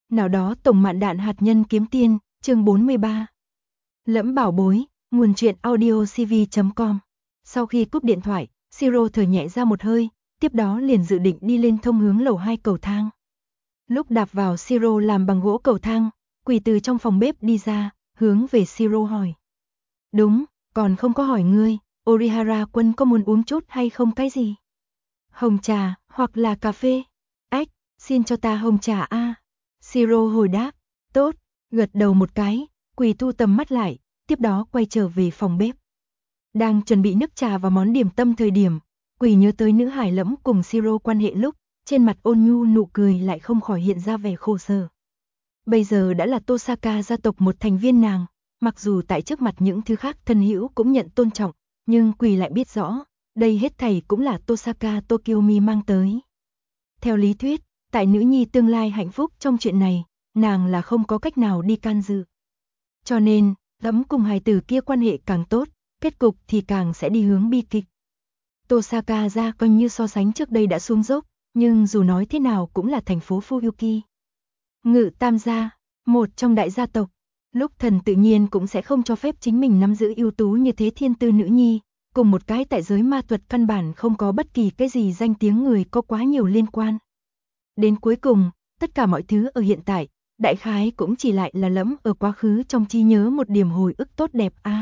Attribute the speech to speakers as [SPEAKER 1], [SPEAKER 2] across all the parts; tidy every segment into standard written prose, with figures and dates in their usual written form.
[SPEAKER 1] Nào đó tổng mạn đạn hạt nhân kiếm tiên, chương 43. Lẫm bảo bối, nguồn truyện audio cv.com. Sau khi cúp điện thoại, Siro thở nhẹ ra một hơi, tiếp đó liền dự định đi lên thông hướng lầu 2 cầu thang. Lúc đạp vào Siro làm bằng gỗ cầu thang, Quỳ từ trong phòng bếp đi ra, hướng về Siro hỏi. Đúng, còn không có hỏi ngươi, Orihara Quân có muốn uống chút hay không cái gì? Hồng trà, hoặc là cà phê? Ách, xin cho ta hồng trà a. Siro hồi đáp, tốt, gật đầu một cái, Quỳ thu tầm mắt lại, tiếp đó quay trở về phòng bếp. Đang chuẩn bị nước trà và món điểm tâm thời điểm, Quỳ nhớ tới nữ hải Lẫm cùng Siro quan hệ lúc, trên mặt ôn nhu nụ cười lại không khỏi hiện ra vẻ khổ sở. Bây giờ đã là Tosaka gia tộc một thành viên nàng, mặc dù tại trước mặt những thứ khác thân hữu cũng nhận tôn trọng, nhưng Quỳ lại biết rõ, đây hết thảy cũng là Tosaka Tokyomi mang tới. Theo lý thuyết, tại nữ nhi tương lai hạnh phúc trong chuyện này, nàng là không có cách nào đi can dự. Cho nên, Lẫm cùng hài tử kia quan hệ càng tốt, kết cục thì càng sẽ đi hướng bi kịch. Tosaka gia coi như so sánh trước đây đã xuống dốc, nhưng dù nói thế nào cũng là thành phố Fuyuki. Ngự Tam gia, một trong đại gia tộc, lúc thần tự nhiên cũng sẽ không cho phép chính mình nắm giữ ưu tú như thế thiên tư nữ nhi, cùng một cái tại giới ma thuật căn bản không có bất kỳ cái gì danh tiếng người có quá nhiều liên quan. Đến cuối cùng, tất cả mọi thứ ở hiện tại, đại khái cũng chỉ lại là Lẫm ở quá khứ trong trí nhớ một điểm hồi ức tốt đẹp a.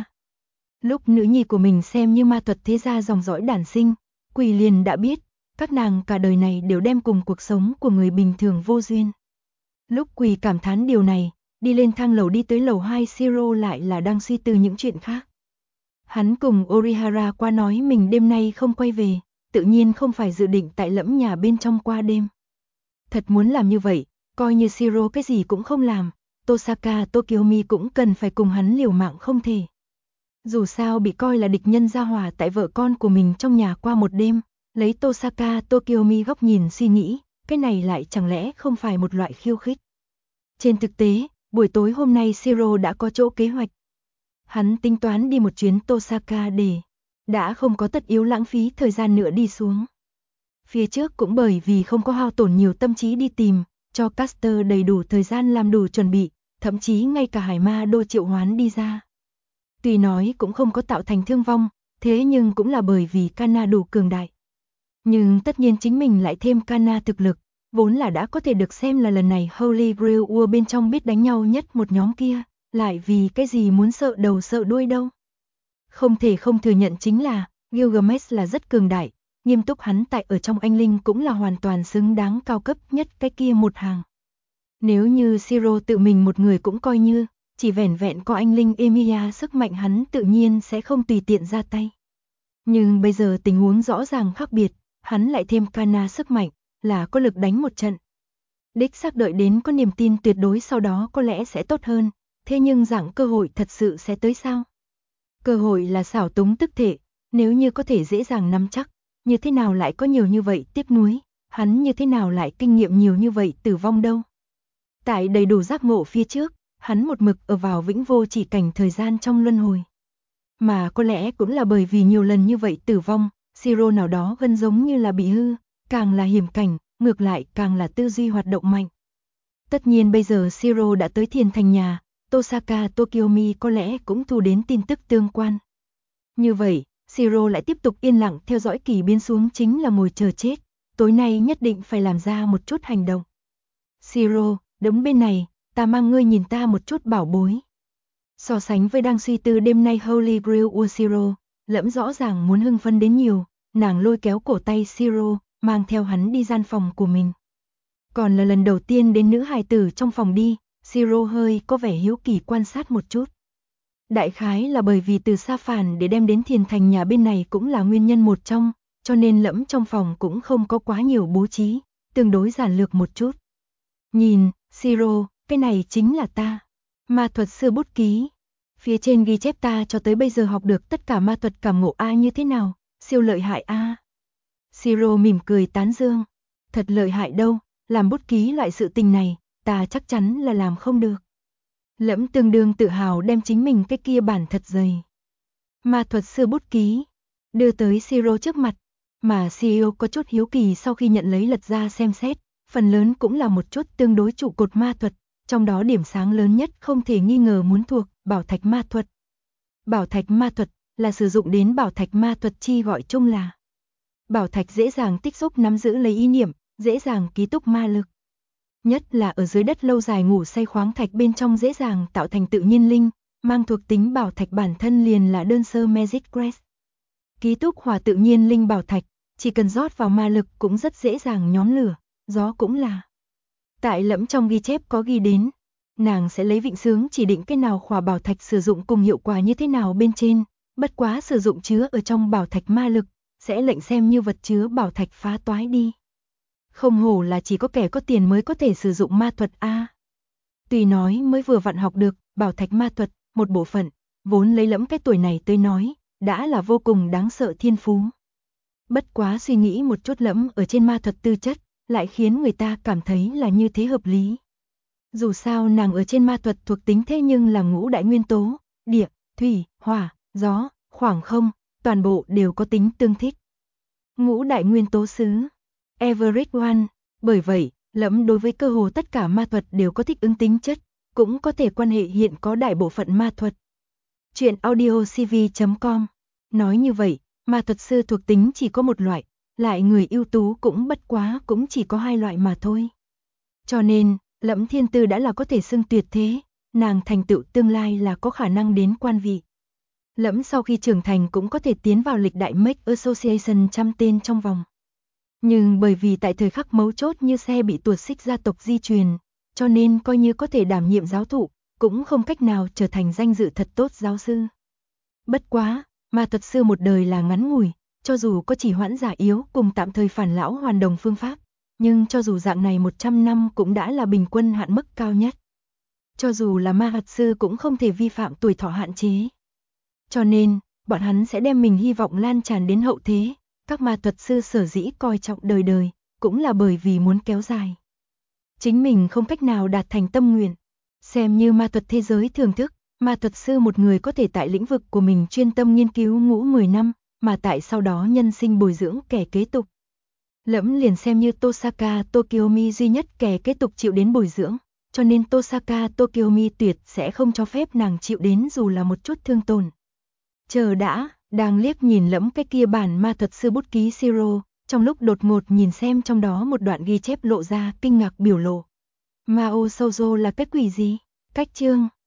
[SPEAKER 1] Lúc nữ nhi của mình xem như ma thuật thế gia dòng dõi đản sinh, Quỳ liền đã biết, các nàng cả đời này đều đem cùng cuộc sống của người bình thường vô duyên. Lúc Quỳ cảm thán điều này, đi lên thang lầu đi tới lầu 2 Siro lại là đang suy tư những chuyện khác. Hắn cùng Orihara qua nói mình đêm nay không quay về, tự nhiên không phải dự định tại Lẫm nhà bên trong qua đêm. Thật muốn làm như vậy, coi như Siro cái gì cũng không làm, Tosaka Tokyomi cũng cần phải cùng hắn liều mạng không thể. Dù sao bị coi là địch nhân gia hòa tại vợ con của mình trong nhà qua một đêm, lấy Tosaka Tokyomi góc nhìn suy nghĩ, cái này lại chẳng lẽ không phải một loại khiêu khích. Trên thực tế, buổi tối hôm nay Siro đã có chỗ kế hoạch. Hắn tính toán đi một chuyến Tosaka để đã không có tất yếu lãng phí thời gian nữa đi xuống. Phía trước cũng bởi vì không có hao tổn nhiều tâm trí đi tìm, cho Caster đầy đủ thời gian làm đủ chuẩn bị, thậm chí ngay cả hải ma đô triệu hoán đi ra. Tuy nói cũng không có tạo thành thương vong, thế nhưng cũng là bởi vì Kana đủ cường đại. Nhưng tất nhiên chính mình lại thêm Kana thực lực, vốn là đã có thể được xem là lần này Holy Grail War bên trong biết đánh nhau nhất một nhóm kia, lại vì cái gì muốn sợ đầu sợ đuôi đâu. Không thể không thừa nhận chính là, Gilgamesh là rất cường đại, nghiêm túc hắn tại ở trong anh linh cũng là hoàn toàn xứng đáng cao cấp nhất cái kia một hàng. Nếu như Siro tự mình một người cũng coi như, chỉ vẻn vẹn có anh linh Emilia sức mạnh hắn tự nhiên sẽ không tùy tiện ra tay. Nhưng bây giờ tình huống rõ ràng khác biệt, hắn lại thêm Kana sức mạnh, là có lực đánh một trận. Đích xác đợi đến có niềm tin tuyệt đối sau đó có lẽ sẽ tốt hơn, thế nhưng dạng cơ hội thật sự sẽ tới sao? Cơ hội là xảo túng tức thể, nếu như có thể dễ dàng nắm chắc, như thế nào lại có nhiều như vậy tiếc nuối, hắn như thế nào lại kinh nghiệm nhiều như vậy tử vong đâu. Tại đầy đủ giác ngộ phía trước, hắn một mực ở vào vĩnh vô chỉ cảnh thời gian trong luân hồi. Mà có lẽ cũng là bởi vì nhiều lần như vậy tử vong, Siro nào đó gần giống như là bị hư, càng là hiểm cảnh, ngược lại càng là tư duy hoạt động mạnh. Tất nhiên bây giờ Siro đã tới Thiên Thành nhà, Tosaka Tokyomi có lẽ cũng thu đến tin tức tương quan. Như vậy, Siro lại tiếp tục yên lặng theo dõi kỳ biến xuống chính là ngồi chờ chết, tối nay nhất định phải làm ra một chút hành động. Siro, đứng bên này, ta mang ngươi nhìn ta một chút bảo bối. So sánh với đang suy tư đêm nay Holy Grail của Siro, Lẫm rõ ràng muốn hưng phấn đến nhiều, nàng lôi kéo cổ tay Siro, mang theo hắn đi gian phòng của mình. Còn là lần đầu tiên đến nữ hài tử trong phòng đi, Siro hơi có vẻ hiếu kỳ quan sát một chút. Đại khái là bởi vì từ Sa Phản để đem đến Thiền Thành nhà bên này cũng là nguyên nhân một trong, cho nên Lẫm trong phòng cũng không có quá nhiều bố trí, tương đối giản lược một chút. Nhìn, Siro, cái này chính là ta. Ma thuật sư bút ký. Phía trên ghi chép ta cho tới bây giờ học được tất cả ma thuật cảm ngộ A như thế nào, siêu lợi hại A. Siro mỉm cười tán dương. Thật lợi hại đâu, làm bút ký loại sự tình này, ta chắc chắn là làm không được. Lẫm tương đương tự hào đem chính mình cái kia bản thật dày. Ma thuật sư bút ký, đưa tới Siro trước mặt, mà Siro có chút hiếu kỳ sau khi nhận lấy lật ra xem xét, phần lớn cũng là một chút tương đối trụ cột ma thuật, trong đó điểm sáng lớn nhất không thể nghi ngờ muốn thuộc bảo thạch ma thuật. Bảo thạch ma thuật là sử dụng đến bảo thạch ma thuật chi gọi chung là bảo thạch dễ dàng tích xúc nắm giữ lấy ý niệm, dễ dàng ký túc ma lực. Nhất là ở dưới đất lâu dài ngủ say khoáng thạch bên trong dễ dàng tạo thành tự nhiên linh, mang thuộc tính bảo thạch bản thân liền là đơn sơ Magic Crest. Ký túc hòa tự nhiên linh bảo thạch, chỉ cần rót vào ma lực cũng rất dễ dàng nhóm lửa, gió cũng là. Tại Lẫm trong ghi chép có ghi đến, nàng sẽ lấy vịnh sướng chỉ định cái nào khỏa bảo thạch sử dụng cùng hiệu quả như thế nào bên trên, bất quá sử dụng chứa ở trong bảo thạch ma lực, sẽ lệnh xem như vật chứa bảo thạch phá toái đi. Không hổ là chỉ có kẻ có tiền mới có thể sử dụng ma thuật a. Tuy nói mới vừa vặn học được bảo thạch ma thuật, một bộ phận, vốn lấy Lẫm cái tuổi này tới nói, đã là vô cùng đáng sợ thiên phú. Bất quá suy nghĩ một chút Lẫm ở trên ma thuật tư chất, lại khiến người ta cảm thấy là như thế hợp lý. Dù sao nàng ở trên ma thuật thuộc tính thế nhưng là ngũ đại nguyên tố, địa, thủy, hỏa, gió, khoảng không, toàn bộ đều có tính tương thích. Ngũ đại nguyên tố xứ, Everett One, bởi vậy, Lẫm đối với cơ hồ tất cả ma thuật đều có thích ứng tính chất, cũng có thể quan hệ hiện có đại bộ phận ma thuật. Chuyện audiocv.com nói như vậy, ma thuật sư thuộc tính chỉ có một loại, lại người ưu tú cũng bất quá cũng chỉ có hai loại mà thôi. Cho nên, Lẫm thiên tư đã là có thể xưng tuyệt thế, nàng thành tựu tương lai là có khả năng đến quan vị. Lẫm sau khi trưởng thành cũng có thể tiến vào lịch đại Make Association trăm tên trong vòng. Nhưng bởi vì tại thời khắc mấu chốt như xe bị tuột xích gia tộc di truyền, cho nên coi như có thể đảm nhiệm giáo thụ, cũng không cách nào trở thành danh dự thật tốt giáo sư. Bất quá, ma thuật sư một đời là ngắn ngủi, cho dù có chỉ hoãn giả yếu cùng tạm thời phản lão hoàn đồng phương pháp, nhưng cho dù dạng này 100 năm cũng đã là bình quân hạn mức cao nhất. Cho dù là ma thuật sư cũng không thể vi phạm tuổi thọ hạn chế. Cho nên, bọn hắn sẽ đem mình hy vọng lan tràn đến hậu thế, các ma thuật sư sở dĩ coi trọng đời đời, cũng là bởi vì muốn kéo dài. Chính mình không cách nào đạt thành tâm nguyện, xem như ma thuật thế giới thưởng thức, ma thuật sư một người có thể tại lĩnh vực của mình chuyên tâm nghiên cứu ngũ 10 năm, mà tại sau đó nhân sinh bồi dưỡng kẻ kế tục. Lẫm liền xem như Tosaka Tokyomi duy nhất kẻ kế tục chịu đến bồi dưỡng, cho nên Tosaka Tokyomi tuyệt sẽ không cho phép nàng chịu đến dù là một chút thương tổn. Chờ đã, đang liếc nhìn Lẫm cái kia bản ma thuật sư bút ký Shiro, trong lúc đột ngột nhìn xem trong đó một đoạn ghi chép lộ ra kinh ngạc biểu lộ. Mao Shoujo là cái quỷ gì? Cách chương